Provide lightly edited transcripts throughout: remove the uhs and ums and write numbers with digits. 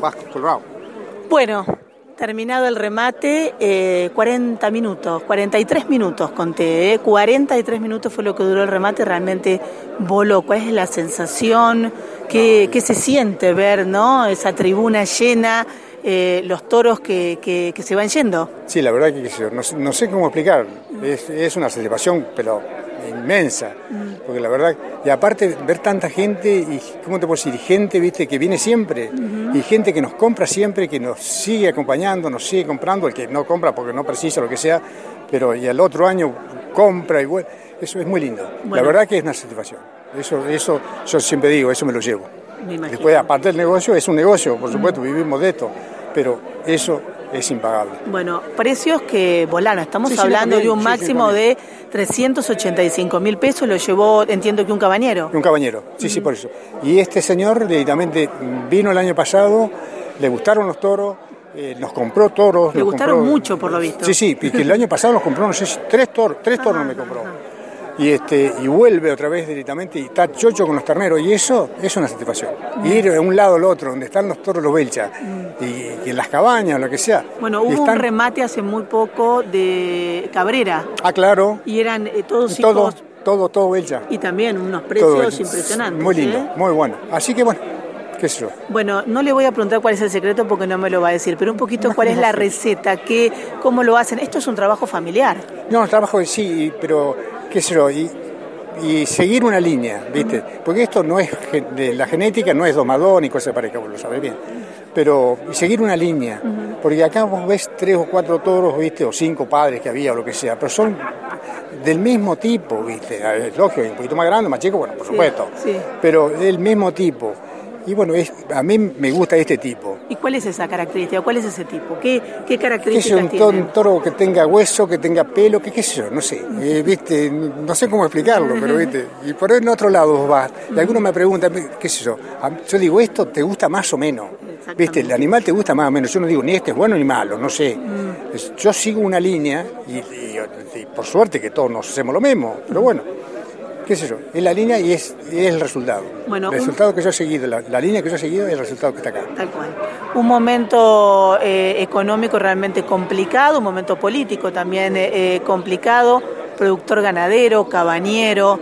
Vasco Colorado. Bueno, terminado el remate, 40 minutos, 43 minutos conté, 43 minutos fue lo que duró el remate, realmente voló. ¿Cuál es la sensación? ¿Qué se siente ver, no? Esa tribuna llena, los toros que se van yendo. Sí, la verdad que no sé cómo explicar, es una celebración, pero inmensa, porque la verdad, y aparte ver tanta gente, y ¿cómo te puedo decir? Gente, viste, que viene siempre, y gente que nos compra siempre, que nos sigue acompañando, nos sigue comprando, el que no compra porque no precisa, lo que sea, pero y el otro año compra, y bueno, eso es muy lindo. Bueno. La verdad que es una satisfacción, eso yo siempre digo, eso me lo llevo. Después, aparte del negocio, es un negocio, por supuesto, vivimos de esto, pero eso es impagable. Bueno, precios que volaron, estamos hablando de un máximo de 385.000 pesos, lo llevó, entiendo que un cabañero. Un cabañero, sí, por eso. Y este señor directamente vino el año pasado, le gustaron los toros, nos compró toros. Le gustaron mucho, por lo visto. Sí, y que el año pasado nos compró, no sé si tres toros me compró. Y vuelve otra vez directamente y está chocho con los terneros, y eso es una satisfacción. Ir de un lado al otro, donde están los toros los belchas, y en las cabañas, lo que sea. Bueno, hubo un remate hace muy poco de Cabrera. Ah, claro. Y eran todos hijos. Todo belcha. Y también unos precios impresionantes. Muy lindo, muy bueno. Así que bueno, qué sé yo. Bueno, no le voy a preguntar cuál es el secreto porque no me lo va a decir, pero un poquito cuál es la receta, cómo lo hacen. Esto es un trabajo familiar. No, el trabajo sí, pero qué sé yo, y seguir una línea, ¿viste? Porque esto no es, de la genética no es domador ni cosa parecida, vos lo sabés bien. Pero seguir una línea, porque acá vos ves 3 o 4 toros, ¿viste? O 5 padres que había o lo que sea, pero son del mismo tipo, ¿viste? Es lógico, un poquito más grande, más chico, bueno, por supuesto, pero del mismo tipo. Y bueno, a mí me gusta este tipo. ¿Y cuál es esa característica? ¿Cuál es ese tipo? ¿Qué características tiene? Un toro que tenga hueso, que tenga pelo, qué sé yo, no sé. ¿Viste? No sé cómo explicarlo, pero ¿viste? Y por el otro lado vos vas. Y algunos me preguntan, qué sé yo. Yo digo, ¿esto te gusta más o menos? ¿Viste? El animal te gusta más o menos. Yo no digo ni este es bueno ni malo, no sé. Yo sigo una línea y por suerte que todos nos hacemos lo mismo, pero bueno. Qué sé yo, es la línea y es el resultado. Bueno, el resultado que yo he seguido, la línea que yo he seguido es el resultado que está acá. Tal cual. Un momento económico realmente complicado, un momento político también complicado, productor ganadero, cabañero,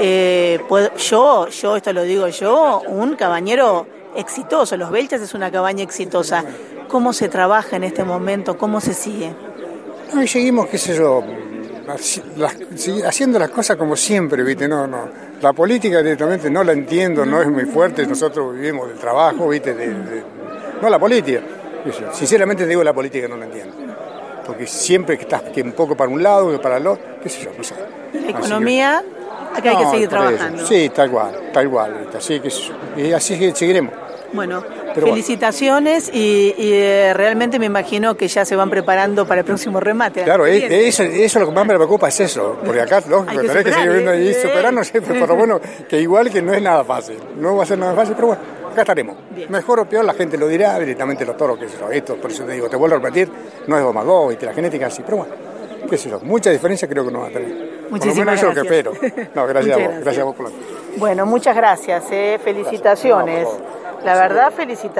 yo, esto lo digo yo, un cabañero exitoso, Los Belchas es una cabaña exitosa. ¿Cómo se trabaja en este momento? ¿Cómo se sigue? No, y seguimos, qué sé yo, haciendo las cosas como siempre, ¿viste? No, la política directamente no la entiendo, no es muy fuerte, nosotros vivimos del trabajo, ¿viste? No la política, sinceramente digo, la política no la entiendo, porque siempre que estás un poco para un lado, que para el otro, qué sé yo, no sé. La economía, acá hay que seguir trabajando. Sí, tal cual, así que así seguiremos. Bueno, pero felicitaciones y realmente me imagino que ya se van preparando para el próximo remate. Claro, eso es lo que más me preocupa, es eso, porque acá, lógico, tenés que seguir viendo y superar, no sé, pero por lo bueno, que igual que no es nada fácil, no va a ser nada fácil, pero bueno, acá estaremos. Bien. Mejor o peor la gente lo dirá, directamente los toros, que es esto, por eso te digo, te vuelvo a repetir, no es domador, y la genética así, pero bueno, qué sé yo, mucha diferencia creo que no va a tener. Muchísimas gracias. Eso es lo que espero. No, gracias a vos por la... Bueno, muchas gracias, felicitaciones. La verdad, felicitaciones.